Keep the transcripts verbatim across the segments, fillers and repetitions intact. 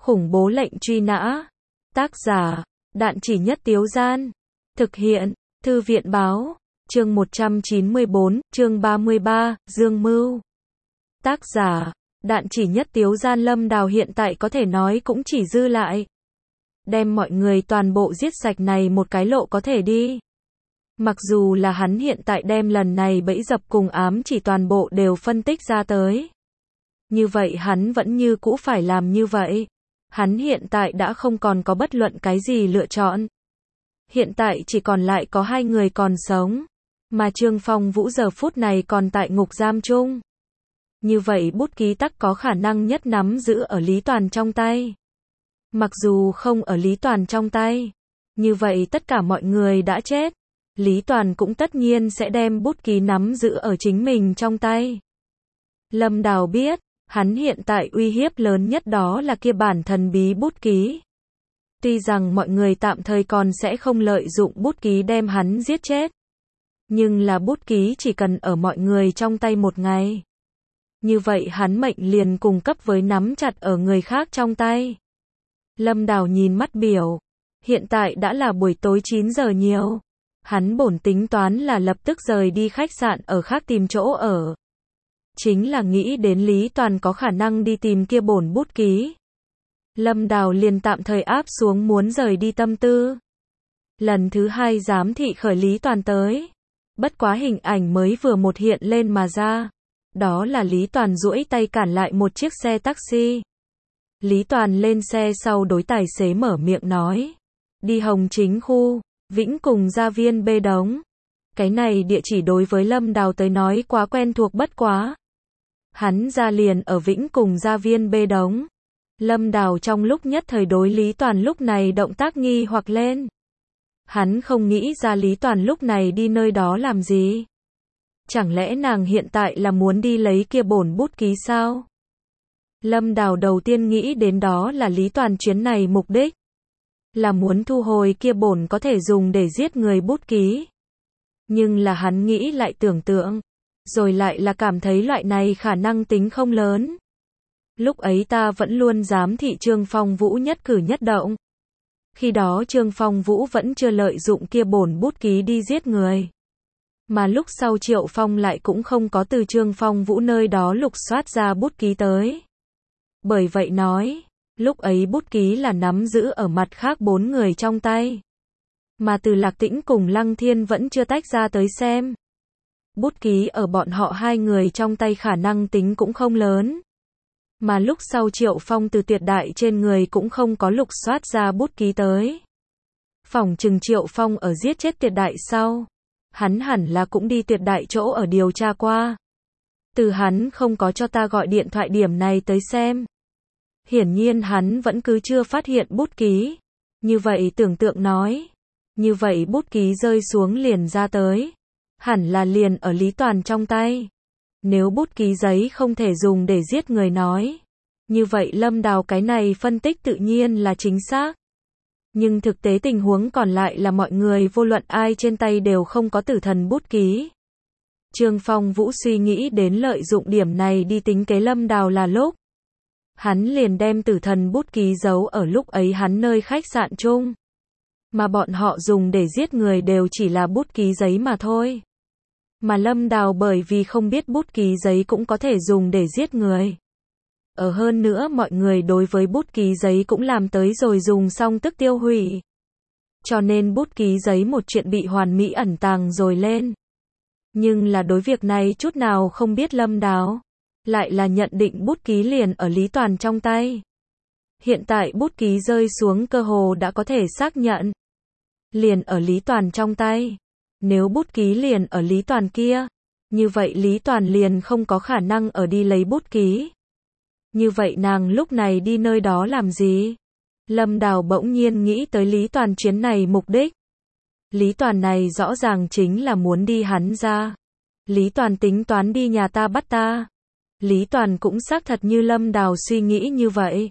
Khủng bố lệnh truy nã. Tác giả, Đạn Chỉ Nhất Tiếu Gian. Thực hiện, Thư viện Báo. Chương một trăm chín mươi bốn, chương ba mươi ba, Dương Mưu. Tác giả, Đạn Chỉ Nhất Tiếu Gian. Lâm Đào hiện tại có thể nói cũng chỉ dư lại đem mọi người toàn bộ giết sạch này một cái lộ có thể đi. Mặc dù là hắn hiện tại đem lần này bẫy dập cùng ám chỉ toàn bộ đều phân tích ra tới. Như vậy hắn vẫn như cũ phải làm như vậy. Hắn hiện tại đã không còn có bất luận cái gì lựa chọn. Hiện tại chỉ còn lại có hai người còn sống. Mà Trương Phong Vũ giờ phút này còn tại ngục giam chung. Như vậy bút ký tắc có khả năng nhất nắm giữ ở Lý Toàn trong tay. Mặc dù không ở Lý Toàn trong tay. Như vậy tất cả mọi người đã chết. Lý Toàn cũng tất nhiên sẽ đem bút ký nắm giữ ở chính mình trong tay. Lâm Đào biết, hắn hiện tại uy hiếp lớn nhất đó là kia bản thần bí bút ký. Tuy rằng mọi người tạm thời còn sẽ không lợi dụng bút ký đem hắn giết chết. Nhưng là bút ký chỉ cần ở mọi người trong tay một ngày. Như vậy hắn mệnh liền cùng cấp với nắm chặt ở người khác trong tay. Lâm Đào nhìn mắt biểu. Hiện tại đã là buổi tối chín giờ nhiều. Hắn bổn tính toán là lập tức rời đi khách sạn ở khác tìm chỗ ở. Chính là nghĩ đến Lý Toàn có khả năng đi tìm kia bổn bút ký. Lâm Đào liền tạm thời áp xuống muốn rời đi tâm tư. Lần thứ hai giám thị khởi Lý Toàn tới. Bất quá hình ảnh mới vừa một hiện lên mà ra. Đó là Lý Toàn duỗi tay cản lại một chiếc xe taxi. Lý Toàn lên xe sau đối tài xế mở miệng nói. Đi Hồng Chính khu, Vĩnh Cùng Gia Viên B Đống. Cái này địa chỉ đối với Lâm Đào tới nói quá quen thuộc bất quá. Hắn ra liền ở Vĩnh Cùng Gia Viên B Đống. Lâm Đào trong lúc nhất thời đối Lý Toàn lúc này động tác nghi hoặc lên. Hắn không nghĩ ra Lý Toàn lúc này đi nơi đó làm gì. Chẳng lẽ nàng hiện tại là muốn đi lấy kia bổn bút ký sao? Lâm Đào đầu tiên nghĩ đến đó là Lý Toàn chuyến này mục đích. Là muốn thu hồi kia bổn có thể dùng để giết người bút ký. Nhưng là hắn nghĩ lại tưởng tượng. Rồi lại là cảm thấy loại này khả năng tính không lớn. Lúc ấy ta vẫn luôn dám thị Trương Phong Vũ nhất cử nhất động. Khi đó Trương Phong Vũ vẫn chưa lợi dụng kia bổn bút ký đi giết người. Mà lúc sau Triệu Phong lại cũng không có từ Trương Phong Vũ nơi đó lục soát ra bút ký tới. Bởi vậy nói, lúc ấy bút ký là nắm giữ ở mặt khác bốn người trong tay. Mà từ Lạc Tĩnh cùng Lăng Thiên vẫn chưa tách ra tới xem. Bút ký ở bọn họ hai người trong tay khả năng tính cũng không lớn. Mà lúc sau Triệu Phong từ Tuyệt Đại trên người cũng không có lục soát ra bút ký tới. Phỏng chừng Triệu Phong ở giết chết Tuyệt Đại sau. Hắn hẳn là cũng đi Tuyệt Đại chỗ ở điều tra qua. Từ hắn không có cho ta gọi điện thoại điểm này tới xem. Hiển nhiên hắn vẫn cứ chưa phát hiện bút ký. Như vậy tưởng tượng nói. Như vậy bút ký rơi xuống liền ra tới. Hẳn là liền ở Lý Toàn trong tay. Nếu bút ký giấy không thể dùng để giết người nói. Như vậy Lâm Đào cái này phân tích tự nhiên là chính xác. Nhưng thực tế tình huống còn lại là mọi người vô luận ai trên tay đều không có tử thần bút ký. Trương Phong Vũ suy nghĩ đến lợi dụng điểm này đi tính kế Lâm Đào là lúc. Hắn liền đem tử thần bút ký giấu ở lúc ấy hắn nơi khách sạn chung. Mà bọn họ dùng để giết người đều chỉ là bút ký giấy mà thôi. Mà Lâm Đào bởi vì không biết bút ký giấy cũng có thể dùng để giết người. Ở hơn nữa mọi người đối với bút ký giấy cũng làm tới rồi dùng xong tức tiêu hủy. Cho nên bút ký giấy một chuyện bị hoàn mỹ ẩn tàng rồi lên. Nhưng là đối việc này chút nào không biết Lâm Đào. Lại là nhận định bút ký liền ở Lý Toàn trong tay. Hiện tại bút ký rơi xuống cơ hồ đã có thể xác nhận. Liền ở Lý Toàn trong tay. Nếu bút ký liền ở Lý Toàn kia. Như vậy Lý Toàn liền không có khả năng ở đi lấy bút ký. Như vậy nàng lúc này đi nơi đó làm gì? Lâm Đào bỗng nhiên nghĩ tới Lý Toàn chuyến này mục đích. Lý Toàn này rõ ràng chính là muốn đi hắn ra. Lý Toàn tính toán đi nhà ta bắt ta. Lý Toàn cũng xác thật như Lâm Đào suy nghĩ như vậy.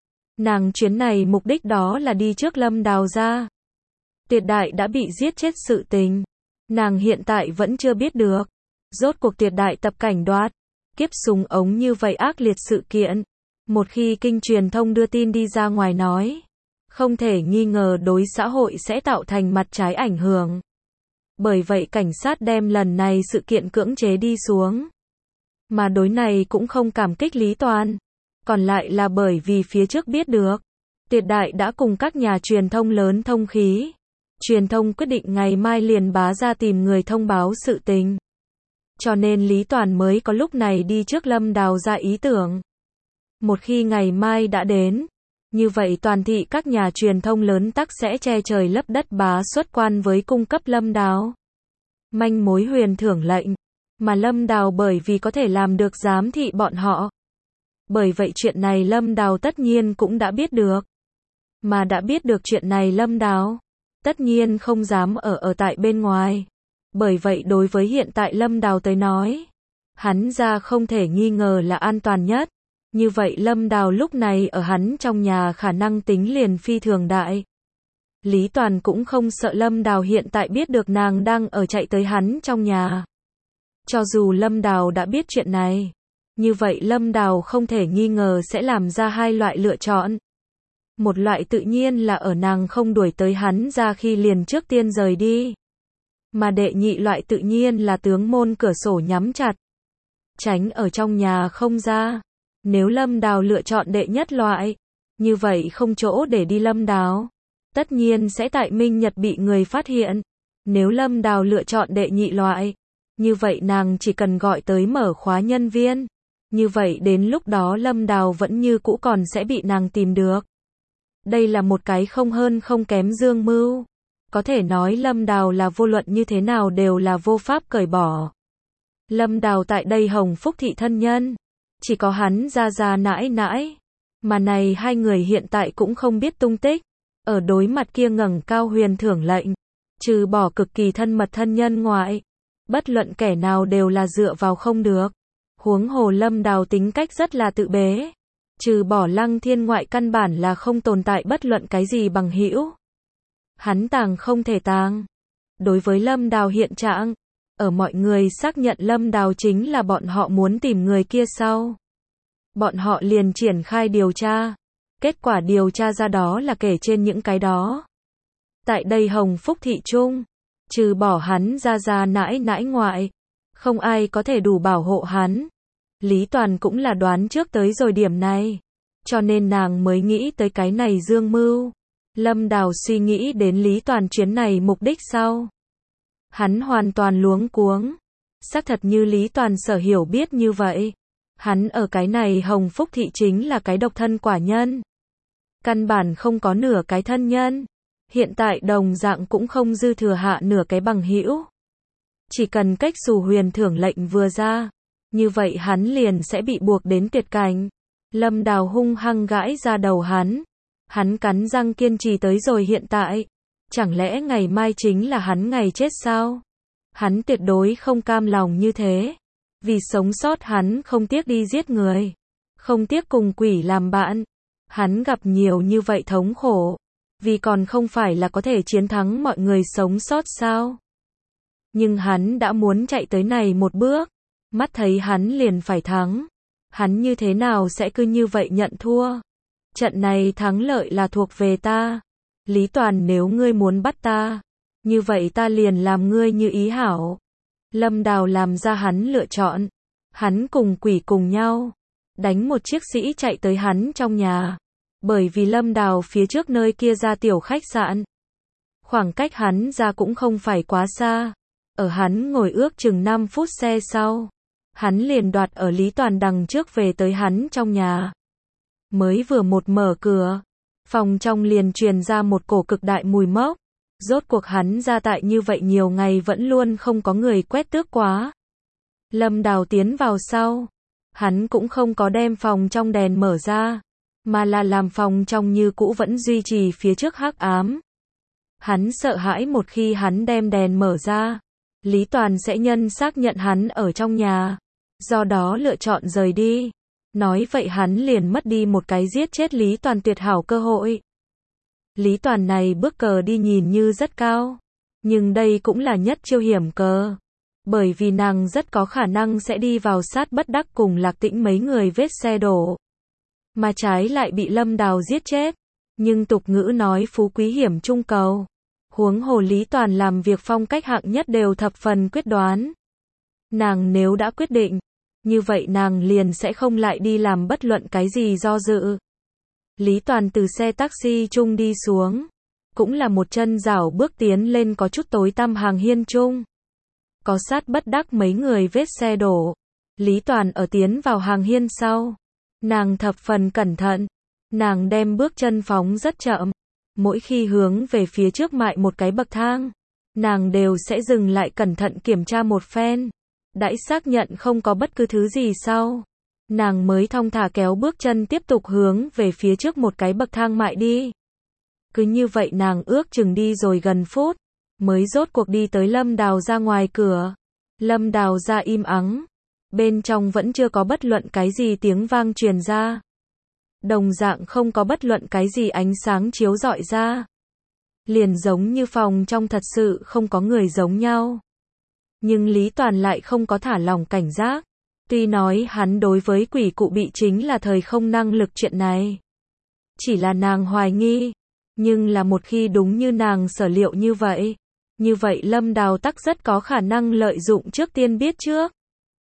Nàng chuyến này mục đích đó là đi trước Lâm Đào ra. Tuyệt Đại đã bị giết chết sự tình. Nàng hiện tại vẫn chưa biết được. Rốt cuộc Tuyệt Đại tập cảnh đoạt. Kiếp súng ống như vậy ác liệt sự kiện. Một khi kênh truyền thông đưa tin đi ra ngoài nói, không thể nghi ngờ đối xã hội sẽ tạo thành mặt trái ảnh hưởng. Bởi vậy cảnh sát đem lần này sự kiện cưỡng chế đi xuống. Mà đối này cũng không cảm kích Lý Toàn. Còn lại là bởi vì phía trước biết được, Tuyệt Đại đã cùng các nhà truyền thông lớn thông khí. Truyền thông quyết định ngày mai liền bá ra tìm người thông báo sự tình. Cho nên Lý Toàn mới có lúc này đi trước Lâm Đào ra ý tưởng. Một khi ngày mai đã đến, như vậy toàn thị các nhà truyền thông lớn tắc sẽ che trời lấp đất bá xuất quan với cung cấp Lâm Đào. Manh mối huyền thưởng lệnh, mà Lâm Đào bởi vì có thể làm được giám thị bọn họ. Bởi vậy chuyện này Lâm Đào tất nhiên cũng đã biết được. Mà đã biết được chuyện này Lâm Đào tất nhiên không dám ở ở tại bên ngoài. Bởi vậy đối với hiện tại Lâm Đào tới nói, hắn ra không thể nghi ngờ là an toàn nhất. Như vậy Lâm Đào lúc này ở hắn trong nhà khả năng tính liền phi thường đại. Lý Toàn cũng không sợ Lâm Đào hiện tại biết được nàng đang ở chạy tới hắn trong nhà. Cho dù Lâm Đào đã biết chuyện này, như vậy Lâm Đào không thể nghi ngờ sẽ làm ra hai loại lựa chọn. Một loại tự nhiên là ở nàng không đuổi tới hắn ra khi liền trước tiên rời đi. Mà đệ nhị loại tự nhiên là tướng môn cửa sổ nhắm chặt, tránh ở trong nhà không ra. Nếu Lâm Đào lựa chọn đệ nhất loại, như vậy không chỗ để đi Lâm Đào tất nhiên sẽ tại Minh Nhật bị người phát hiện. Nếu Lâm Đào lựa chọn đệ nhị loại, như vậy nàng chỉ cần gọi tới mở khóa nhân viên. Như vậy đến lúc đó Lâm Đào vẫn như cũ còn sẽ bị nàng tìm được. Đây là một cái không hơn không kém dương mưu. Có thể nói Lâm Đào là vô luận như thế nào đều là vô pháp cởi bỏ. Lâm Đào tại đây Hồng Phúc thị thân nhân, chỉ có hắn ra ra nãi nãi. Mà này hai người hiện tại cũng không biết tung tích. Ở đối mặt kia ngẩng cao huyền thưởng lệnh, trừ bỏ cực kỳ thân mật thân nhân ngoại, bất luận kẻ nào đều là dựa vào không được. Huống hồ Lâm Đào tính cách rất là tự bế, trừ bỏ Lăng Thiên ngoại căn bản là không tồn tại bất luận cái gì bằng hữu. Hắn tàng không thể tàng. Đối với Lâm Đào hiện trạng, ở mọi người xác nhận Lâm Đào chính là bọn họ muốn tìm người kia sau, bọn họ liền triển khai điều tra. Kết quả điều tra ra đó là kể trên những cái đó. Tại đây Hồng Phúc thị trung, trừ bỏ hắn ra ra nãi nãi ngoại, không ai có thể đủ bảo hộ hắn. Lý Toàn cũng là đoán trước tới rồi điểm này, cho nên nàng mới nghĩ tới cái này dương mưu. Lâm Đào suy nghĩ đến Lý Toàn chuyến này mục đích sau, hắn hoàn toàn luống cuống. Xác thật như Lý Toàn sở hiểu biết như vậy, hắn ở cái này Hồng Phúc thị chính là cái độc thân quả nhân. Căn bản không có nửa cái thân nhân. Hiện tại đồng dạng cũng không dư thừa hạ nửa cái bằng hữu. Chỉ cần cách xù huyền thưởng lệnh vừa ra, như vậy hắn liền sẽ bị buộc đến tuyệt cảnh. Lâm Đào hung hăng gãi ra đầu hắn. Hắn cắn răng kiên trì tới rồi hiện tại. Chẳng lẽ ngày mai chính là hắn ngày chết sao? Hắn tuyệt đối không cam lòng như thế. Vì sống sót hắn không tiếc đi giết người, không tiếc cùng quỷ làm bạn. Hắn gặp nhiều như vậy thống khổ, vì còn không phải là có thể chiến thắng mọi người sống sót sao? Nhưng hắn đã muốn chạy tới này một bước, mắt thấy hắn liền phải thắng. Hắn như thế nào sẽ cứ như vậy nhận thua? Trận này thắng lợi là thuộc về ta. Lý Toàn, nếu ngươi muốn bắt ta, như vậy ta liền làm ngươi như ý hảo. Lâm Đào làm ra hắn lựa chọn. Hắn cùng quỷ cùng nhau đánh một chiếc sĩ chạy tới hắn trong nhà. Bởi vì Lâm Đào phía trước nơi kia ra tiểu khách sạn, khoảng cách hắn ra cũng không phải quá xa. Ở hắn ngồi ước chừng năm phút xe sau, hắn liền đoạt ở Lý Toàn đằng trước về tới hắn trong nhà. Mới vừa một mở cửa, phòng trong liền truyền ra một cổ cực đại mùi mốc. Rốt cuộc hắn ra tại như vậy nhiều ngày vẫn luôn không có người quét tước quá. Lâm Đào tiến vào sau, hắn cũng không có đem phòng trong đèn mở ra, mà là làm phòng trong như cũ vẫn duy trì phía trước hắc ám. Hắn sợ hãi một khi hắn đem đèn mở ra, Lý Toàn sẽ nhân xác nhận hắn ở trong nhà, do đó lựa chọn rời đi. Nói vậy hắn liền mất đi một cái giết chết Lý Toàn tuyệt hảo cơ hội. Lý Toàn này bước cờ đi nhìn như rất cao, nhưng đây cũng là nhất chiêu hiểm cờ. Bởi vì nàng rất có khả năng sẽ đi vào sát bất đắc cùng Lạc Tĩnh mấy người vết xe đổ. mà trái lại bị Lâm Đào giết chết. Nhưng tục ngữ nói phú quý hiểm trung cầu. Huống hồ Lý Toàn làm việc phong cách hạng nhất đều thập phần quyết đoán. Nàng nếu đã quyết định, như vậy nàng liền sẽ không lại đi làm bất luận cái gì do dự. Lý Toàn từ xe taxi chung đi xuống, cũng là một chân rảo bước tiến lên có chút tối tăm hàng hiên chung. Có sát bất đắc mấy người vết xe đổ. Lý Toàn ở tiến vào hàng hiên sau. Nàng thập phần cẩn thận. Nàng đem bước chân phóng rất chậm. Mỗi khi hướng về phía trước mại một cái bậc thang, nàng đều sẽ dừng lại cẩn thận kiểm tra một phen. Đãi xác nhận không có bất cứ thứ gì sau, nàng mới thong thả kéo bước chân tiếp tục hướng về phía trước một cái bậc thang mại đi. Cứ như vậy nàng ước chừng đi rồi gần phút, mới rốt cuộc đi tới Lâm Đào ra ngoài cửa. Lâm Đào ra im ắng, bên trong vẫn chưa có bất luận cái gì tiếng vang truyền ra. Đồng dạng không có bất luận cái gì ánh sáng chiếu rọi ra. Liền giống như phòng trong thật sự không có người giống nhau. Nhưng Lý Toàn lại không có thả lỏng cảnh giác. Tuy nói hắn đối với quỷ cụ bị chính là thời không năng lực chuyện này. Chỉ là nàng hoài nghi. Nhưng là một khi đúng như nàng sở liệu như vậy. Như vậy Lâm Đào tắc rất có khả năng lợi dụng trước tiên biết trước.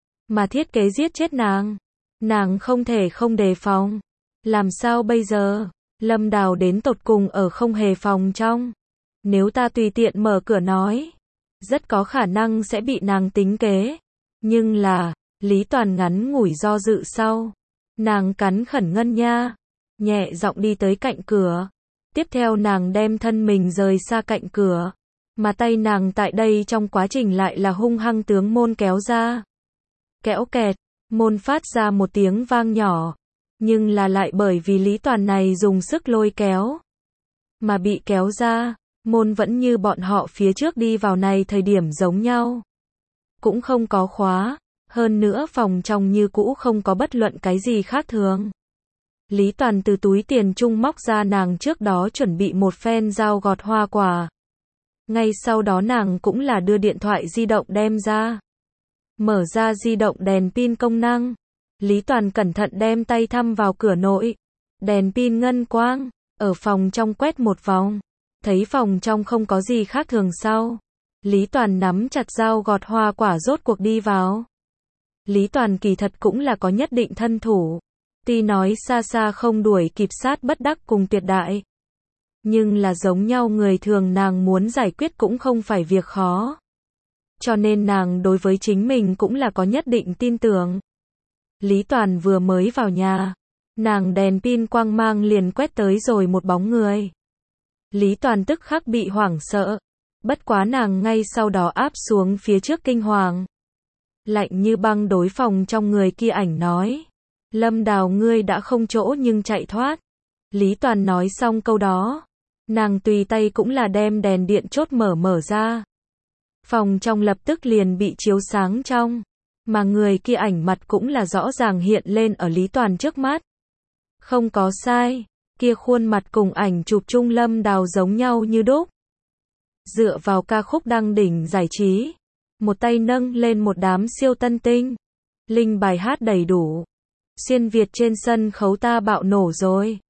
Mà thiết kế giết chết nàng. Nàng không thể không đề phòng. Làm sao bây giờ? Lâm Đào đến tột cùng ở không hề phòng trong. Nếu ta tùy tiện mở cửa nói, rất có khả năng sẽ bị nàng tính kế. Nhưng là, Lý Toàn ngắn ngủi do dự sau. Nàng cắn khẩn ngân nha, nhẹ giọng đi tới cạnh cửa. Tiếp theo nàng đem thân mình rời xa cạnh cửa. Mà tay nàng tại đây trong quá trình lại là hung hăng tướng môn kéo ra. Kéo kẹt, môn phát ra một tiếng vang nhỏ. Nhưng là lại bởi vì Lý Toàn này dùng sức lôi kéo. Mà bị kéo ra, môn vẫn như bọn họ phía trước đi vào này thời điểm giống nhau. Cũng không có khóa, hơn nữa phòng trong như cũ không có bất luận cái gì khác thường. Lý Toàn từ túi tiền chung móc ra nàng trước đó chuẩn bị một phen dao gọt hoa quả. Ngay sau đó nàng cũng là đưa điện thoại di động đem ra. Mở ra di động đèn pin công năng. Lý Toàn cẩn thận đem tay thăm vào cửa nội. Đèn pin ngân quang, ở phòng trong quét một vòng. Thấy phòng trong không có gì khác thường sau. Lý Toàn nắm chặt dao gọt hoa quả rốt cuộc đi vào. Lý Toàn kỳ thật cũng là có nhất định thân thủ. Tuy nói xa xa không đuổi kịp sát bất đắc cùng tuyệt đại. Nhưng là giống nhau người thường nàng muốn giải quyết cũng không phải việc khó. Cho nên nàng đối với chính mình cũng là có nhất định tin tưởng. Lý Toàn vừa mới vào nhà, nàng đèn pin quang mang liền quét tới rồi một bóng người. Lý Toàn tức khắc bị hoảng sợ, bất quá nàng ngay sau đó áp xuống phía trước kinh hoàng. Lạnh như băng đối phòng trong người kia ảnh nói, Lâm Đào ngươi đã không chỗ nhưng chạy thoát. Lý Toàn nói xong câu đó, nàng tùy tay cũng là đem đèn điện chốt mở mở ra. Phòng trong lập tức liền bị chiếu sáng trong. Mà người kia ảnh mặt cũng là rõ ràng hiện lên ở Lý Toàn trước mắt. Không có sai, kia khuôn mặt cùng ảnh chụp chung Lâm Đào giống nhau như đúc. Dựa vào ca khúc đăng đỉnh giải trí, một tay nâng lên một đám siêu tân tinh. Linh bài hát đầy đủ. Xuyên Việt trên sân khấu ta bạo nổ rồi.